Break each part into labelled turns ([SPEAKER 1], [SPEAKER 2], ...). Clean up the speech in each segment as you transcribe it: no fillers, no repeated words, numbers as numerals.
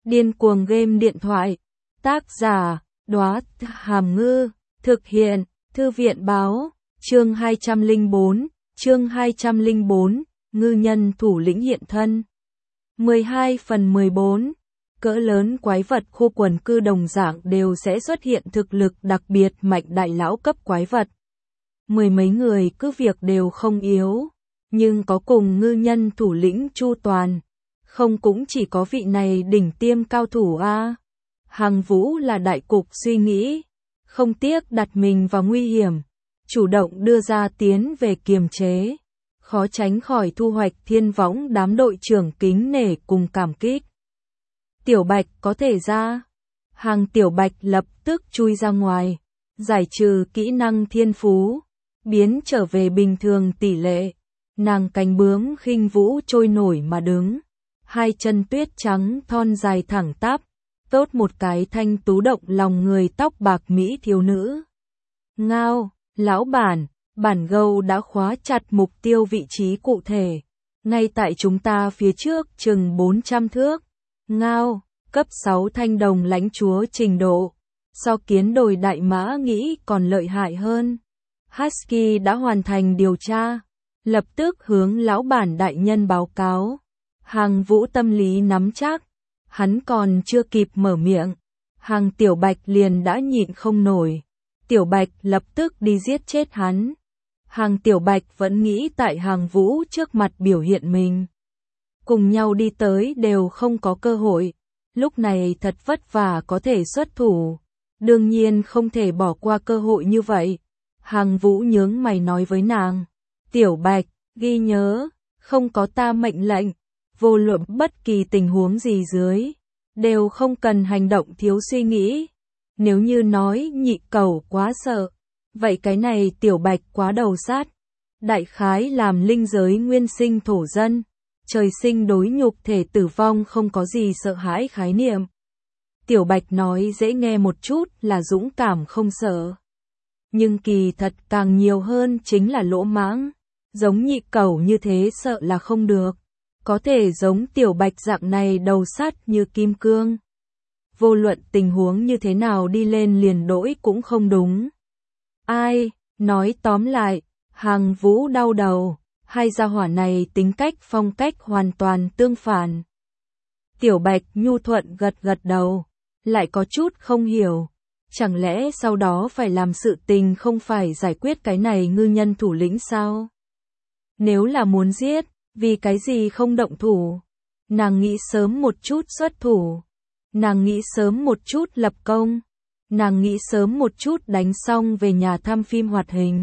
[SPEAKER 1] Điên cuồng game điện thoại. Tác giả, Đóa Hàm Ngư. Thực hiện, Thư viện báo. Chương 204, chương 204, ngư nhân thủ lĩnh hiện thân. 12/14. Cỡ lớn quái vật khu quần cư đồng dạng đều sẽ xuất hiện thực lực đặc biệt mạnh đại lão cấp quái vật. Mười mấy người cứ việc đều không yếu, nhưng có cùng ngư nhân thủ lĩnh Chu Toàn. Không cũng chỉ có vị này đỉnh tiêm cao thủ a. Hàng Vũ là đại cục suy nghĩ, không tiếc đặt mình vào nguy hiểm, chủ động đưa ra tiến về kiềm chế, khó tránh khỏi thu hoạch thiên võng đám đội trưởng kính nể cùng cảm kích. Tiểu Bạch có thể ra. Hàng Tiểu Bạch lập tức chui ra ngoài, giải trừ kỹ năng thiên phú, biến trở về bình thường tỷ lệ. Nàng cánh bướm khinh vũ trôi nổi mà đứng, hai chân tuyết trắng thon dài thẳng tắp, tốt một cái thanh tú động lòng người tóc bạc mỹ thiếu nữ. Ngao, lão bản, bản gâu đã khóa chặt mục tiêu vị trí cụ thể, ngay tại chúng ta phía trước chừng 400 thước. Ngao, cấp 6 thanh đồng lãnh chúa trình độ, so kiến đồi đại mã nghĩ còn lợi hại hơn. Husky đã hoàn thành điều tra, lập tức hướng lão bản đại nhân báo cáo. Hàng Vũ tâm lý nắm chắc, hắn còn chưa kịp mở miệng, Hàng Tiểu Bạch liền đã nhịn không nổi. Tiểu Bạch lập tức đi giết chết hắn. Hàng Tiểu Bạch vẫn nghĩ tại Hàng Vũ trước mặt biểu hiện mình, cùng nhau đi tới đều không có cơ hội, lúc này thật vất vả có thể xuất thủ, đương nhiên không thể bỏ qua cơ hội như vậy. Hàng Vũ nhướng mày nói với nàng, Tiểu Bạch, ghi nhớ, không có ta mệnh lệnh, vô luận bất kỳ tình huống gì dưới, đều không cần hành động thiếu suy nghĩ. Nếu như nói nhị cẩu quá sợ, vậy cái này Tiểu Bạch quá đầu sát. Đại khái làm linh giới nguyên sinh thổ dân, trời sinh đối nhục thể tử vong không có gì sợ hãi khái niệm. Tiểu Bạch nói dễ nghe một chút là dũng cảm không sợ, nhưng kỳ thật càng nhiều hơn chính là lỗ mãng. Giống nhị cẩu như thế sợ là không được, có thể giống Tiểu Bạch dạng này đầu sắt như kim cương, vô luận tình huống như thế nào đi lên liền đỗi cũng không đúng. Ai, nói tóm lại, Hàng Vũ đau đầu, hai gia hỏa này tính cách phong cách hoàn toàn tương phản. Tiểu Bạch nhu thuận gật gật đầu, lại có chút không hiểu, chẳng lẽ sau đó phải làm sự tình không phải giải quyết cái này ngư nhân thủ lĩnh sao? Nếu là muốn giết, vì cái gì không động thủ? Nàng nghĩ sớm một chút xuất thủ, nàng nghĩ sớm một chút lập công, nàng nghĩ sớm một chút đánh xong về nhà thăm phim hoạt hình.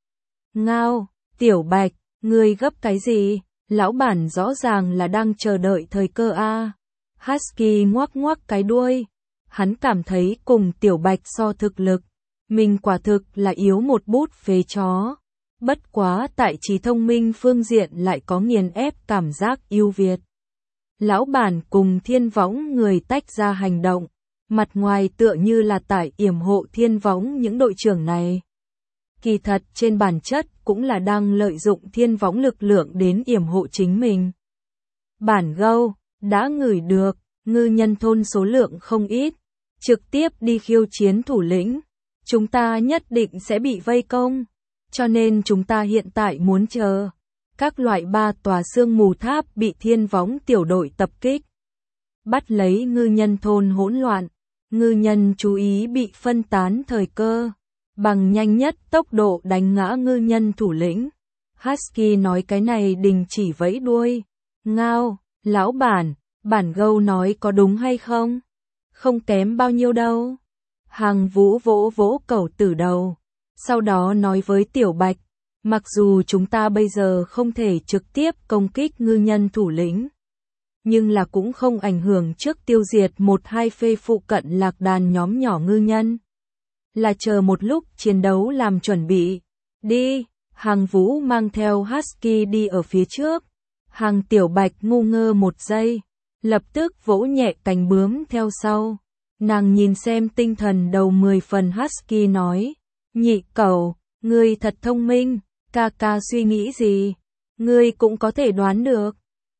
[SPEAKER 1] Ngao, Tiểu Bạch, ngươi gấp cái gì? Lão bản rõ ràng là đang chờ đợi thời cơ a. Husky ngoắc ngoắc cái đuôi, hắn cảm thấy cùng Tiểu Bạch so thực lực, mình quả thực là yếu một bút phế chó. Bất quá tại trí thông minh phương diện lại có nghiền ép cảm giác ưu việt. Lão bản cùng thiên võng người tách ra hành động, mặt ngoài tựa như là tại yểm hộ thiên võng những đội trưởng này. Kỳ thật trên bản chất cũng là đang lợi dụng thiên võng lực lượng đến yểm hộ chính mình. Bản gâu, đã ngửi được, ngư nhân thôn số lượng không ít, trực tiếp đi khiêu chiến thủ lĩnh. Chúng ta nhất định sẽ bị vây công, cho nên chúng ta hiện tại muốn chờ các loại 3 tòa sương mù tháp bị thiên võng tiểu đội tập kích, bắt lấy ngư nhân thôn hỗn loạn. Ngư nhân chú ý bị phân tán thời cơ, bằng nhanh nhất tốc độ đánh ngã ngư nhân thủ lĩnh. Husky nói cái này đình chỉ vẫy đuôi. Ngao, lão bản, bản gâu nói có đúng hay không? Không kém bao nhiêu đâu. Hàng Vũ vỗ vỗ cẩu tử đầu, sau đó nói với Tiểu Bạch, mặc dù chúng ta bây giờ không thể trực tiếp công kích ngư nhân thủ lĩnh, nhưng là cũng không ảnh hưởng trước tiêu diệt 1-2 phê phụ cận lạc đàn nhóm nhỏ ngư nhân. Là chờ một lúc chiến đấu làm chuẩn bị. Đi, Hàng Vũ mang theo Husky đi ở phía trước. Hàng Tiểu Bạch ngu ngơ một giây, lập tức vỗ nhẹ cánh bướm theo sau. Nàng nhìn xem tinh thần đầu 10 phần Husky nói, nhị cẩu, ngươi thật thông minh, ca ca suy nghĩ gì, ngươi cũng có thể đoán được.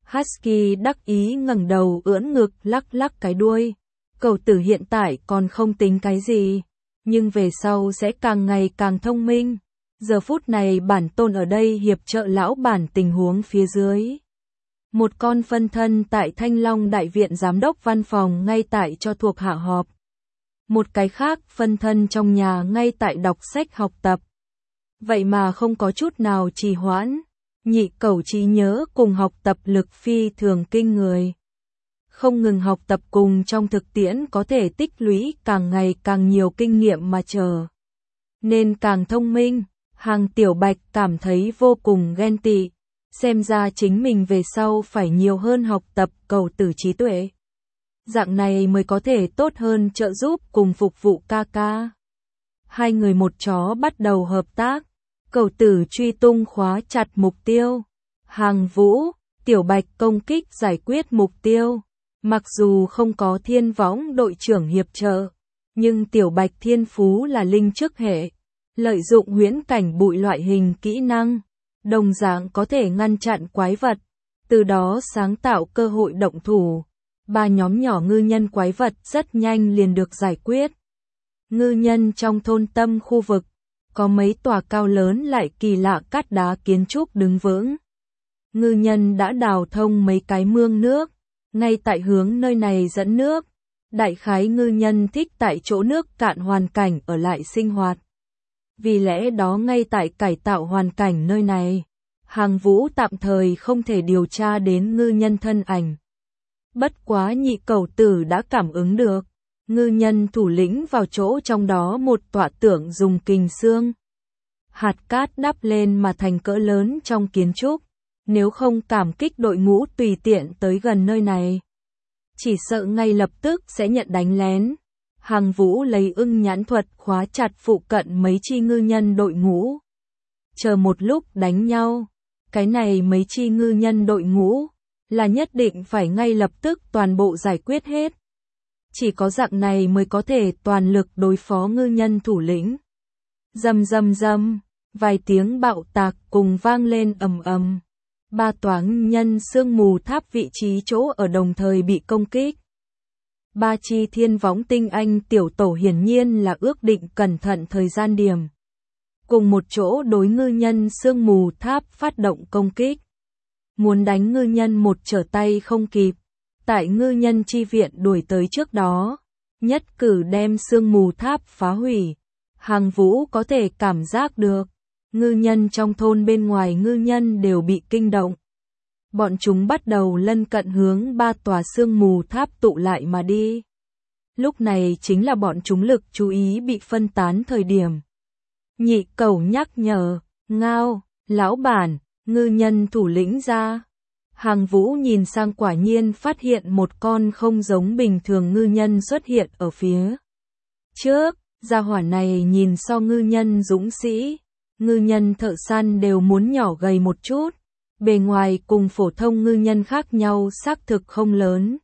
[SPEAKER 1] Husky đắc ý ngẩng đầu ưỡn ngực lắc lắc cái đuôi. Cậu tử hiện tại còn không tính cái gì, nhưng về sau sẽ càng ngày càng thông minh. Giờ phút này bản tôn ở đây hiệp trợ lão bản tình huống phía dưới. Một con phân thân tại Thanh Long Đại Viện Giám đốc văn phòng ngay tại cho thuộc hạ họp. Một cái khác phân thân trong nhà ngay tại đọc sách học tập. Vậy mà không có chút nào trì hoãn. Nhị cẩu trí nhớ cùng học tập lực phi thường kinh người. Không ngừng học tập cùng trong thực tiễn có thể tích lũy càng ngày càng nhiều kinh nghiệm mà chờ. Nên càng thông minh, Hàng Tiểu Bạch cảm thấy vô cùng ghen tị. Xem ra chính mình về sau phải nhiều hơn học tập cẩu tử trí tuệ. Dạng này mới có thể tốt hơn trợ giúp cùng phục vụ ca ca. Hai người một chó bắt đầu hợp tác. Cẩu tử truy tung khóa chặt mục tiêu. Hàng Vũ, Tiểu Bạch công kích giải quyết mục tiêu. Mặc dù không có Thiên Võng đội trưởng hiệp trợ, nhưng Tiểu Bạch thiên phú là linh chức hệ. Lợi dụng huyễn cảnh bụi loại hình kỹ năng, đồng dạng có thể ngăn chặn quái vật, từ đó sáng tạo cơ hội động thủ. 3 nhóm nhỏ ngư nhân quái vật rất nhanh liền được giải quyết. Ngư nhân trong thôn tâm khu vực, có mấy tòa cao lớn lại kỳ lạ cát đá kiến trúc đứng vững. Ngư nhân đã đào thông mấy cái mương nước, ngay tại hướng nơi này dẫn nước. Đại khái ngư nhân thích tại chỗ nước cạn hoàn cảnh ở lại sinh hoạt. Vì lẽ đó ngay tại cải tạo hoàn cảnh nơi này, Hàng Vũ tạm thời không thể điều tra đến ngư nhân thân ảnh. Bất quá nhị cẩu tử đã cảm ứng được, ngư nhân thủ lĩnh vào chỗ trong đó một tọa tượng dùng kình xương. Hạt cát đắp lên mà thành cỡ lớn trong kiến trúc, nếu không cảm kích đội ngũ tùy tiện tới gần nơi này, chỉ sợ ngay lập tức sẽ nhận đánh lén. Hàng Vũ lấy ưng nhãn thuật khóa chặt phụ cận mấy chi ngư nhân đội ngũ. Chờ một lúc đánh nhau, cái này mấy chi ngư nhân đội ngũ là nhất định phải ngay lập tức toàn bộ giải quyết hết. Chỉ có dạng này mới có thể toàn lực đối phó ngư nhân thủ lĩnh. Rầm rầm rầm, vài tiếng bạo tạc cùng vang lên ầm ầm. 3 tòa ngư nhân sương mù tháp vị trí chỗ ở đồng thời bị công kích. 3 chi Thiên Võng tinh anh tiểu tổ hiển nhiên là ước định cẩn thận thời gian điểm. Cùng một chỗ đối ngư nhân sương mù tháp phát động công kích. Muốn đánh ngư nhân một trở tay không kịp. Tại ngư nhân chi viện đuổi tới trước đó, nhất cử đem sương mù tháp phá hủy. Hàng Vũ có thể cảm giác được, ngư nhân trong thôn bên ngoài ngư nhân đều bị kinh động. Bọn chúng bắt đầu lân cận hướng 3 tòa sương mù tháp tụ lại mà đi. Lúc này chính là bọn chúng lực chú ý bị phân tán thời điểm. Nhị cẩu nhắc nhở, ngao, lão bản, ngư nhân thủ lĩnh ra. Hàng Vũ nhìn sang quả nhiên phát hiện một con không giống bình thường ngư nhân xuất hiện ở phía trước. Gia hỏa này nhìn so ngư nhân dũng sĩ, ngư nhân thợ săn đều muốn nhỏ gầy một chút. Bề ngoài cùng phổ thông ngư nhân khác nhau xác thực không lớn.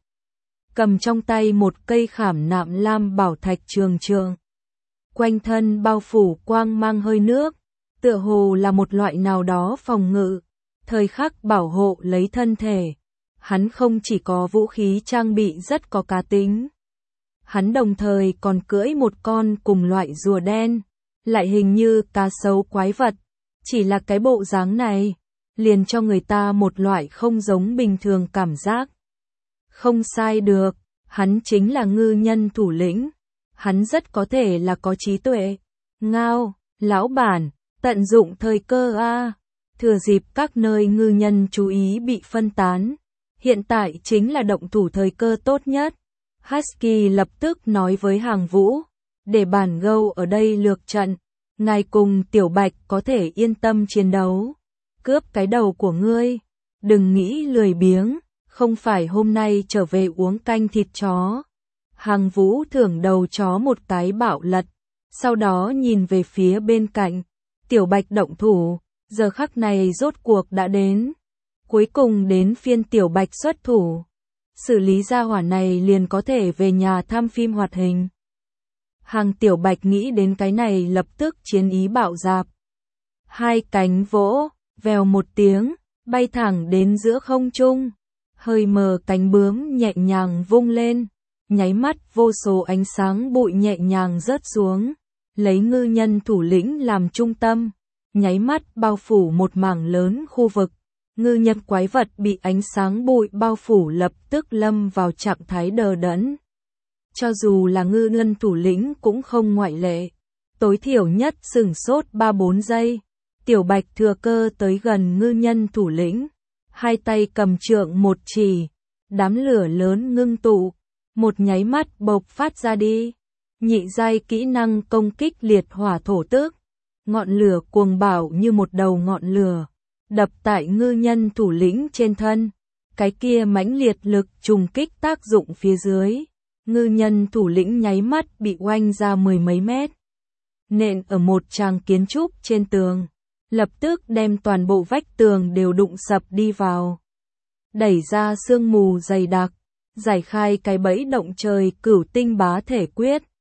[SPEAKER 1] Cầm trong tay một cây khảm nạm lam bảo thạch trường trường. Quanh thân bao phủ quang mang hơi nước, tựa hồ là một loại nào đó phòng ngự, thời khắc bảo hộ lấy thân thể. Hắn không chỉ có vũ khí trang bị rất có cá tính. Hắn đồng thời còn cưỡi một con cùng loại rùa đen, lại hình như cá sấu quái vật. Chỉ là cái bộ dáng này, liền cho người ta một loại không giống bình thường cảm giác. Không sai được, hắn chính là ngư nhân thủ lĩnh. Hắn rất có thể là có trí tuệ. Ngao, lão bản, tận dụng thời cơ a. Thừa dịp các nơi ngư nhân chú ý bị phân tán. Hiện tại chính là động thủ thời cơ tốt nhất. Husky lập tức nói với Hàng Vũ, để bản gâu ở đây lược trận. Ngài cùng Tiểu Bạch có thể yên tâm chiến đấu. Cướp cái đầu của ngươi. Đừng nghĩ lười biếng, không phải hôm nay trở về uống canh thịt chó. Hàng Vũ thưởng đầu chó một cái bạo lật, sau đó nhìn về phía bên cạnh. Tiểu Bạch động thủ, giờ khắc này rốt cuộc đã đến. Cuối cùng đến phiên Tiểu Bạch xuất thủ. Xử lý gia hỏa này liền có thể về nhà thăm phim hoạt hình. Hàng Tiểu Bạch nghĩ đến cái này lập tức chiến ý bạo dạp. 2 cánh vỗ, vèo một tiếng, bay thẳng đến giữa không trung. hơi mờ cánh bướm nhẹ nhàng vung lên, nháy mắt vô số ánh sáng bụi nhẹ nhàng rớt xuống, lấy ngư nhân thủ lĩnh làm trung tâm, nháy mắt bao phủ một mảng lớn khu vực. Ngư nhân quái vật bị ánh sáng bụi bao phủ lập tức lâm vào trạng thái đờ đẫn. Cho dù là ngư nhân thủ lĩnh cũng không ngoại lệ, tối thiểu nhất sửng sốt 3-4 giây. Tiểu Bạch thừa cơ tới gần ngư nhân thủ lĩnh, hai tay cầm trượng một chỉ, đám lửa lớn ngưng tụ, một nháy mắt bộc phát ra đi. Nhị giai kỹ năng công kích liệt hỏa thổ tước, ngọn lửa cuồng bạo như một đầu ngọn lửa, đập tại ngư nhân thủ lĩnh trên thân. Cái kia mãnh liệt lực trùng kích tác dụng phía dưới, ngư nhân thủ lĩnh nháy mắt bị oanh ra 10 mấy mét. Nện ở một tràng kiến trúc trên tường, lập tức đem toàn bộ vách tường đều đụng sập đi vào. Đẩy ra sương mù dày đặc, giải khai cái bẫy động trời cửu tinh bá thể quyết.